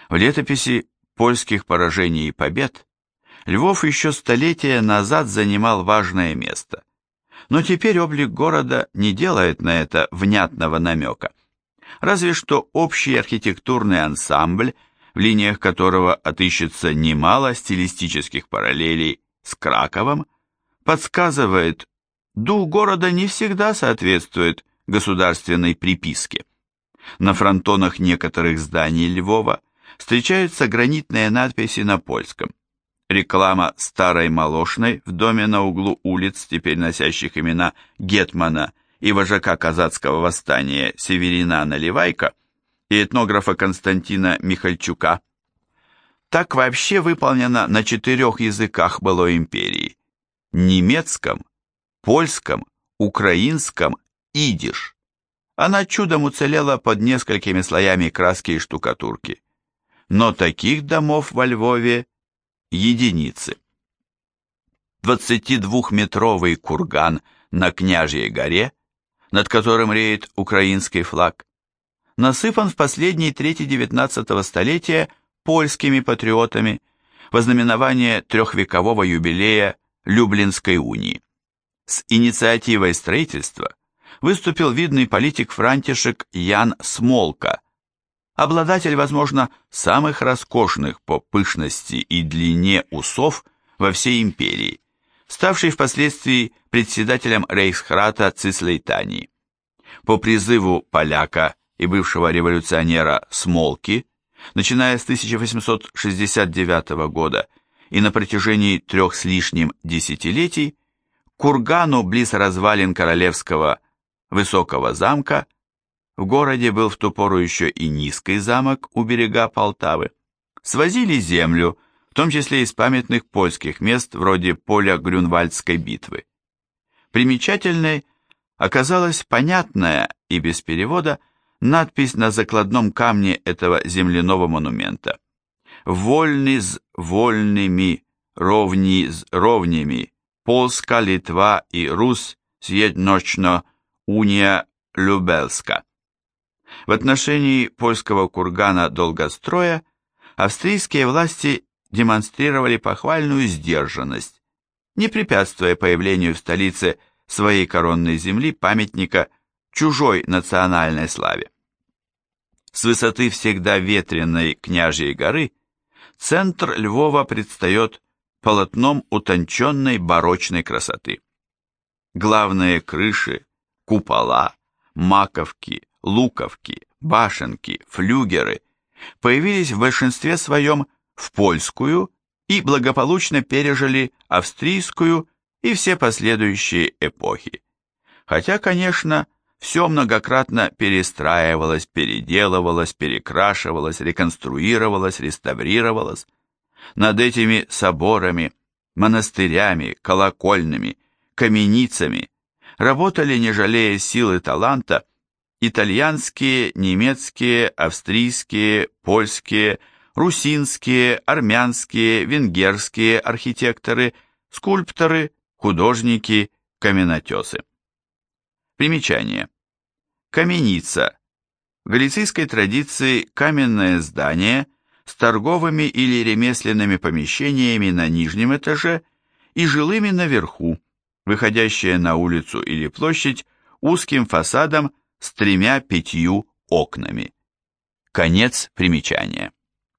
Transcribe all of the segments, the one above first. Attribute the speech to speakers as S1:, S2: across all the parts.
S1: В летописи польских поражений и побед Львов еще столетия назад занимал важное место. Но теперь облик города не делает на это внятного намека. Разве что общий архитектурный ансамбль, в линиях которого отыщется немало стилистических параллелей с Краковом, подсказывает, дух города не всегда соответствует государственной приписке. На фронтонах некоторых зданий Львова встречаются гранитные надписи на польском. Реклама старой молочной в доме на углу улиц, теперь носящих имена гетмана и вожака казацкого восстания Северина Наливайка и этнографа Константина Михальчука, так вообще выполнена на 4 языках былой империи: немецком, польском, украинском, идиш. Она чудом уцелела под несколькими слоями краски и штукатурки. Но таких домов во Львове единицы. 22-метровый курган на Княжьей горе, над которым реет украинский флаг, насыпан в последней трети XIX столетия польскими патриотами во знаменование трехвекового юбилея Люблинской унии. С инициативой строительства выступил видный политик Франтишек Ян Смолка, обладатель, возможно, самых роскошных по пышности и длине усов во всей империи, ставший впоследствии председателем Рейхсрата Цислейтании. По призыву поляка и бывшего революционера Смолки, начиная с 1869 года и на протяжении 3 с лишним десятилетий, кургану близ развалин королевского высокого замка, в городе был в ту пору еще и низкий замок у берега Полтавы, свозили землю, в том числе из памятных польских мест вроде поля Грюнвальдской битвы. Примечательной оказалась понятная и без перевода надпись на закладном камне этого земляного монумента: «Вольны с вольными, ровни с ровнями, Полска, Литва и Рус з'єдночно уния Любельска». В отношении польского кургана Долгостроя австрийские власти демонстрировали похвальную сдержанность, не препятствуя появлению в столице своей коронной земли памятника чужой национальной славе. С высоты всегда ветреной Княжьей горы центр Львова предстает полотном утонченной барочной красоты. Главные крыши, купола, маковки, луковки, башенки, флюгеры появились в большинстве своем в польскую и благополучно пережили австрийскую и все последующие эпохи. Хотя, конечно, все многократно перестраивалось, переделывалось, перекрашивалось, реконструировалось, реставрировалось. Над этими соборами, монастырями, колокольными, каменицами работали, не жалея сил и таланта, итальянские, немецкие, австрийские, польские, русинские, армянские, венгерские архитекторы, скульпторы, художники, каменотесы. Примечание. Каменица. В галицийской традиции каменное здание с торговыми или ремесленными помещениями на нижнем этаже и жилыми наверху, выходящее на улицу или площадь узким фасадом с 3-5 окнами. Конец примечания.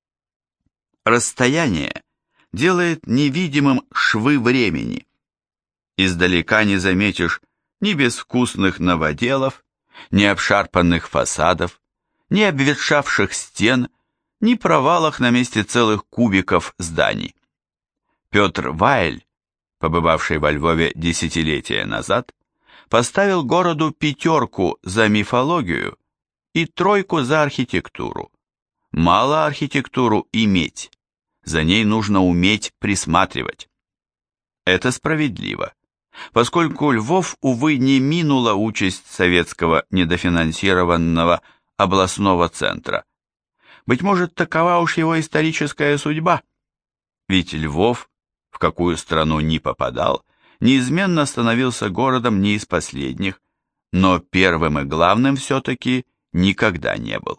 S1: Расстояние делает невидимым швы времени. Издалека не заметишь ни безвкусных новоделов, ни обшарпанных фасадов, ни обветшавших стен, ни провалах на месте целых кубиков зданий. Петр Вайль, побывавший во Львове десятилетия назад, поставил городу 5 за мифологию и 3 за архитектуру. Мало архитектуру иметь, за ней нужно уметь присматривать. Это справедливо, поскольку Львов, увы, не минула участь советского недофинансированного областного центра. Быть может, такова уж его историческая судьба, ведь Львов, в какую страну ни попадал, неизменно становился городом не из последних, но первым и главным все-таки никогда не был.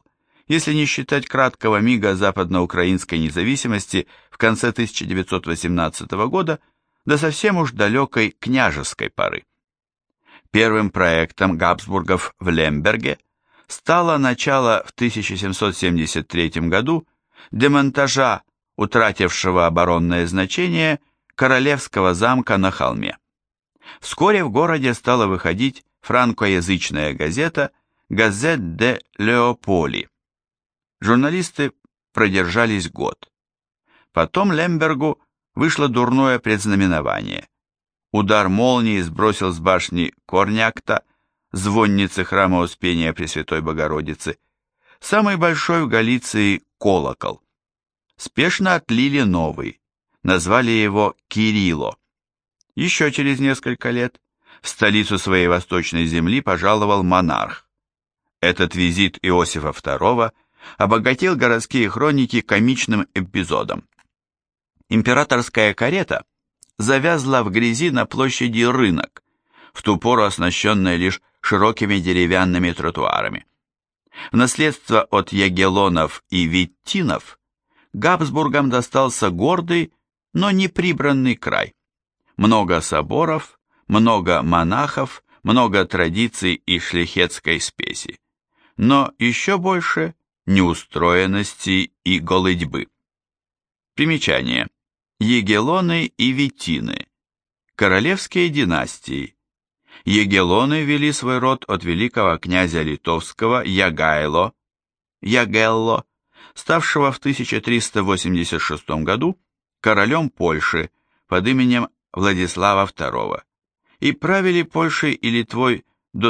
S1: если не считать краткого мига западноукраинской независимости в конце 1918 года до совсем уж далекой княжеской поры. Первым проектом Габсбургов в Лемберге стало начало в 1773 году демонтажа утратившего оборонное значение королевского замка на холме. Вскоре в городе стала выходить франкоязычная газета «Газет де Леополи». Журналисты продержались год. Потом Лембергу вышло дурное предзнаменование. Удар молнии сбросил с башни Корнякта, звонницы храма Успения Пресвятой Богородицы, самый большой в Галиции колокол. Спешно отлили новый, назвали его Кирилло. Еще через несколько лет в столицу своей восточной земли пожаловал монарх. Этот визит Иосифа II обогатил городские хроники комичным эпизодом. Императорская карета завязла в грязи на площади Рынок, в ту пору оснащенная лишь широкими деревянными тротуарами. В наследство от Ягеллонов и Виттинов Габсбургам достался гордый, но не прибранный край. Много соборов, много монахов, много традиций и шляхетской спеси. Но еще больше неустроенности и голыдьбы. Примечание. Ягеллоны и Виттины. Королевские династии. Ягеллоны вели свой род от великого князя литовского Ягайло, ставшего в 1386 году королем Польши под именем Владислава II, и правили Польшей и Литвой до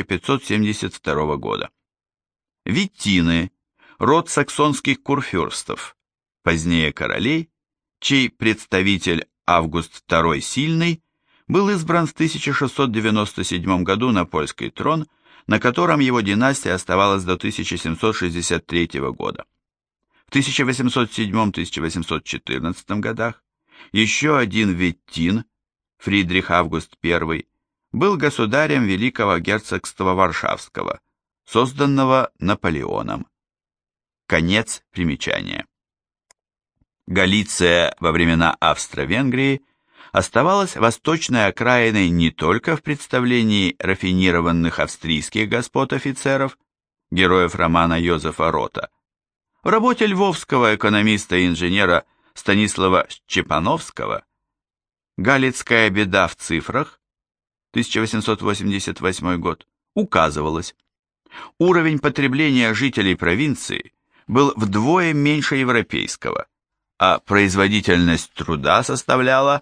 S1: 1572 года. Виттины – род саксонских курфюрстов, позднее королей, чей представитель Август II Сильный был избран в 1697 году на польский трон, на котором его династия оставалась до 1763 года. В 1807-1814 годах еще один Виттин, Фридрих Август I, был государем Великого герцогства Варшавского, созданного Наполеоном. Конец примечания. Галиция во времена Австро-Венгрии оставалась восточной окраиной не только в представлении рафинированных австрийских господ-офицеров, героев романа Йозефа Рота, в работе львовского экономиста и инженера Станислава Щепановского «Галицкая беда в цифрах» 1888 год указывалось, уровень потребления жителей провинции был вдвое меньше европейского, а производительность труда составляла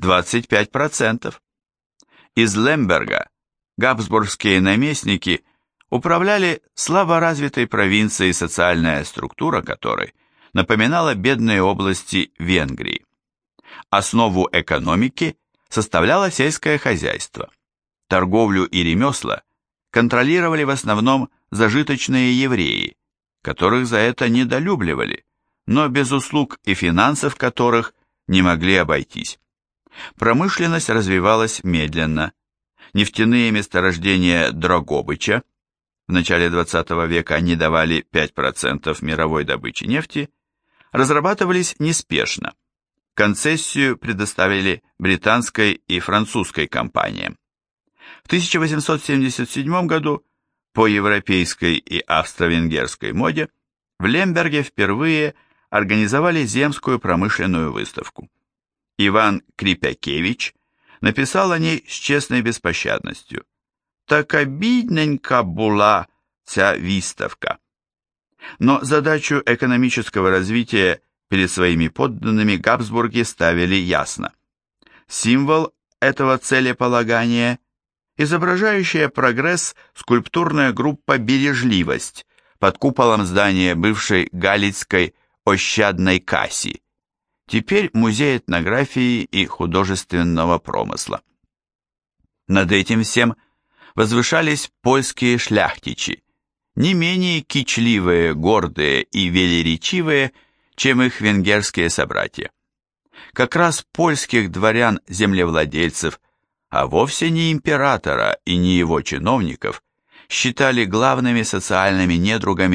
S1: 25%. Из Лемберга габсбургские наместники управляли слаборазвитой провинцией, социальная структура которой напоминала бедные области Венгрии. Основу экономики составляло сельское хозяйство. Торговлю и ремесла контролировали в основном зажиточные евреи, которых за это недолюбливали, но без услуг и финансов которых не могли обойтись. Промышленность развивалась медленно. Нефтяные месторождения Дрогобыча, в начале 20 века они давали 5% мировой добычи нефти, разрабатывались неспешно. Концессию предоставили британской и французской компаниям. В 1877 году по европейской и австро-венгерской моде в Лемберге впервые организовали земскую промышленную выставку. Иван Крипякевич написал о ней с честной беспощадностью. «Так обидненька була ця виставка». Но задачу экономического развития перед своими подданными Габсбурги ставили ясно. Символ этого целеполагания – изображающая прогресс скульптурная группа «Бережливость» под куполом здания бывшей Галицкой Ощадной касси, теперь музей этнографии и художественного промысла. Над этим всем возвышались польские шляхтичи, не менее кичливые, гордые и велеречивые, чем их венгерские собратья. Как раз польских дворян-землевладельцев, а вовсе не императора и не его чиновников, считали главными социальными недругами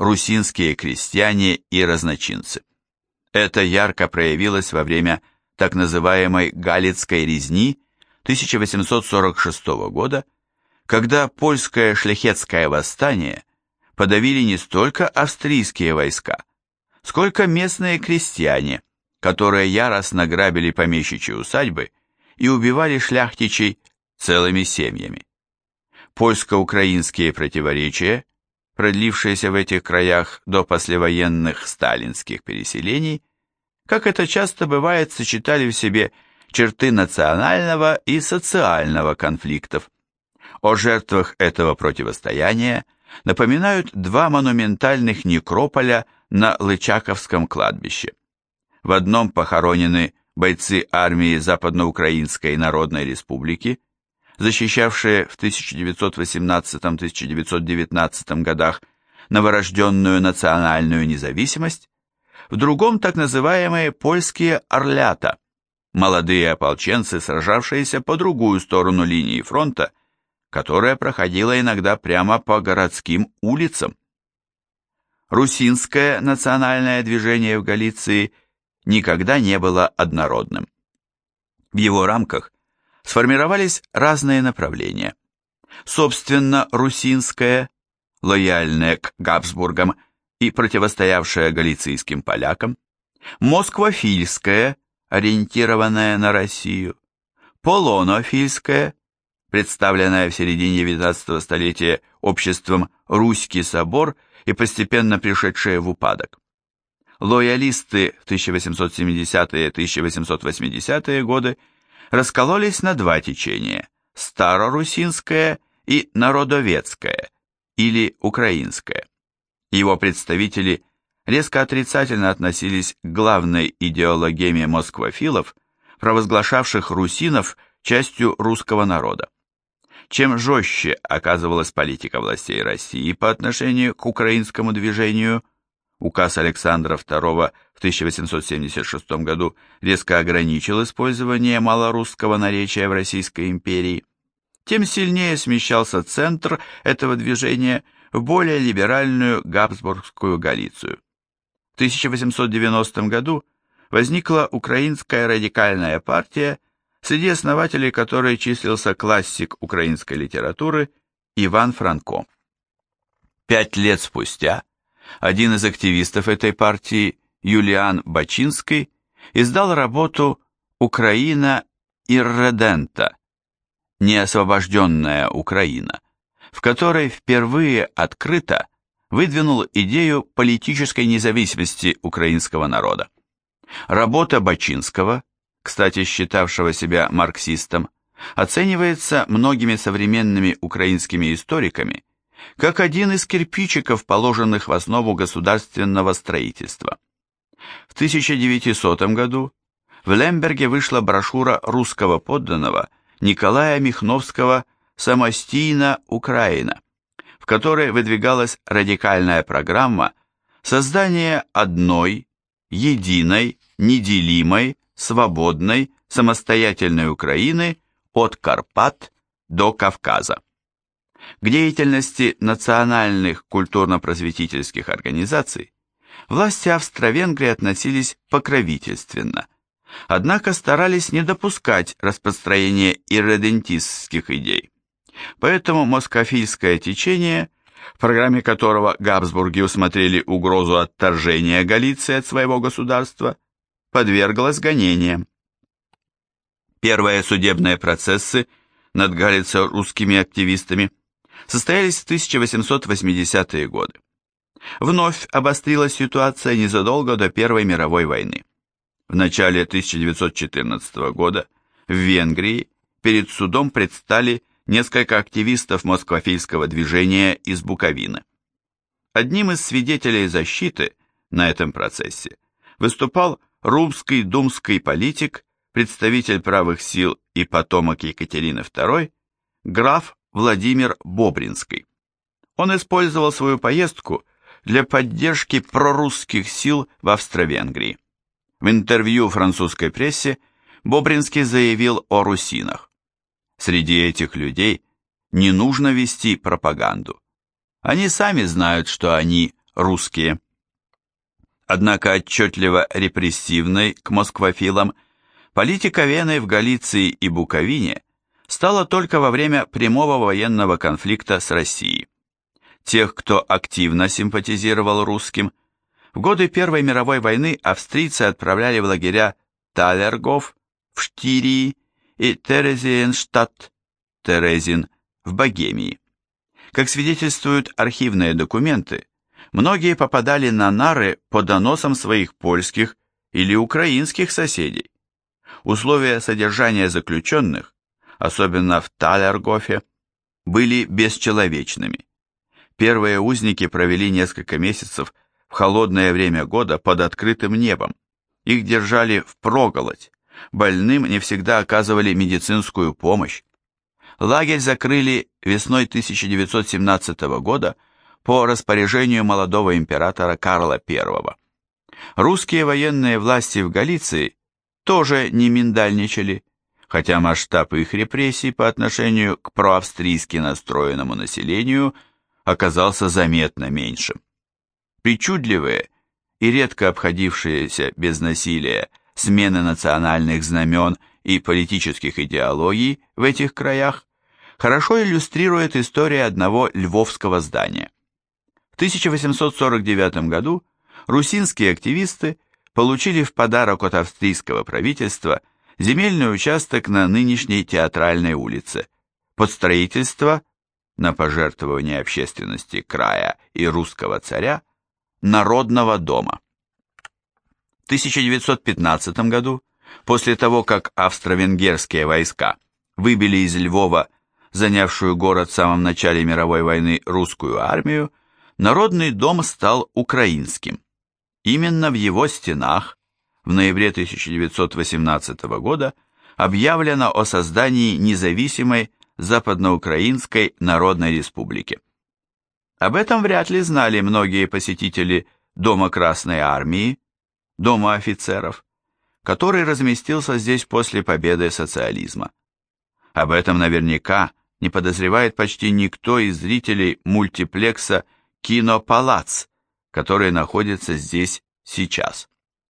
S1: русинские крестьяне и разночинцы. Это ярко проявилось во время так называемой Галицкой резни 1846 года, когда польское шляхетское восстание подавили не столько австрийские войска, сколько местные крестьяне, которые яростно грабили помещичьи усадьбы и убивали шляхтичей целыми семьями. Польско-украинские противоречия, продлившиеся в этих краях до послевоенных сталинских переселений, как это часто бывает, сочетали в себе черты национального и социального конфликтов. О жертвах этого противостояния напоминают два монументальных некрополя на Лычаковском кладбище. В одном похоронены бойцы армии Западноукраинской Народной Республики, защищавшие в 1918-1919 годах новорожденную национальную независимость, в другом так называемые польские орлята, молодые ополченцы, сражавшиеся по другую сторону линии фронта, которая проходила иногда прямо по городским улицам. Русинское национальное движение в Галиции никогда не было однородным. В его рамках сформировались разные направления. Собственно, русинское, лояльное к Габсбургам и противостоявшее галицийским полякам, москвофильское, ориентированное на Россию, полонофильское, представленное в середине XIX столетия обществом «Руський собор» и постепенно пришедшее в упадок. Лоялисты в 1870-1880-е годы раскололись на два течения – старорусинское и народовецкое, или украинское. Его представители резко отрицательно относились к главной идеологеме москвофилов, провозглашавших русинов частью русского народа. Чем жестче оказывалась политика властей России по отношению к украинскому движению, указ Александра II в 1876 году резко ограничил использование малорусского наречия в Российской империи, тем сильнее смещался центр этого движения в более либеральную Габсбургскую Галицию. В 1890 году возникла Украинская радикальная партия, среди основателей которой числился классик украинской литературы Иван Франко. 5 лет спустя один из активистов этой партии, Юлиан Бачинский, издал работу «Украина ирредента» «Неосвобожденная Украина», в которой впервые открыто выдвинул идею политической независимости украинского народа. Работа Бачинского, кстати, считавшего себя марксистом, оценивается многими современными украинскими историками как один из кирпичиков, положенных в основу государственного строительства. В 1900 году в Лемберге вышла брошюра русского подданного Николая Михновского «Самостийна Украина», в которой выдвигалась радикальная программа создания одной, единой, неделимой, свободной, самостоятельной Украины от Карпат до Кавказа. К деятельности национальных культурно-просветительских организаций власти Австро-Венгрии относились покровительственно, однако старались не допускать распространения ирредентистских идей. Поэтому москофильское течение, в программе которого Габсбурги усмотрели угрозу отторжения Галиции от своего государства, подверглось гонениям. Первые судебные процессы над галицо-русскими активистами состоялись в 1880-е годы. Вновь обострилась ситуация незадолго до Первой мировой войны. В начале 1914 года в Венгрии перед судом предстали несколько активистов москвофильского движения из Буковины. Одним из свидетелей защиты на этом процессе выступал румский думский политик, представитель правых сил и потомок Екатерины II, граф Владимир Бобринский. Он использовал свою поездку для поддержки прорусских сил в Австро-Венгрии. В интервью французской прессе Бобринский заявил о русинах. Среди этих людей не нужно вести пропаганду. Они сами знают, что они русские. Однако отчетливо репрессивной к москвофилам политика Вены в Галиции и Буковине стала только во время прямого военного конфликта с Россией. Тех, кто активно симпатизировал русским, в годы Первой мировой войны австрийцы отправляли в лагеря Талергов в Штирии и Терезиенштадт, Терезин, в Богемии. Как свидетельствуют архивные документы, многие попадали на нары по доносам своих польских или украинских соседей. Условия содержания заключенных, особенно в Талергофе, были бесчеловечными. Первые узники провели несколько месяцев в холодное время года под открытым небом. Их держали впроголодь, больным не всегда оказывали медицинскую помощь. Лагерь закрыли весной 1917 года по распоряжению молодого императора Карла I. Русские военные власти в Галиции тоже не миндальничали, хотя масштаб их репрессий по отношению к проавстрийски настроенному населению оказался заметно меньшим. Причудливые и редко обходившиеся без насилия смены национальных знамен и политических идеологий в этих краях хорошо иллюстрирует история одного львовского здания. В 1849 году русинские активисты получили в подарок от австрийского правительства земельный участок на нынешней Театральной улице под строительство, на пожертвование общественности края и русского царя, Народного дома. В 1915 году, после того, как австро-венгерские войска выбили из Львова занявшую город в самом начале мировой войны русскую армию, Народный дом стал украинским. Именно в его стенах в ноябре 1918 года объявлено о создании независимой Западноукраинской Народной Республики. Об этом вряд ли знали многие посетители Дома Красной Армии, Дома офицеров, который разместился здесь после победы социализма. Об этом наверняка не подозревает почти никто из зрителей мультиплекса «Кинопалац», который находится здесь сейчас.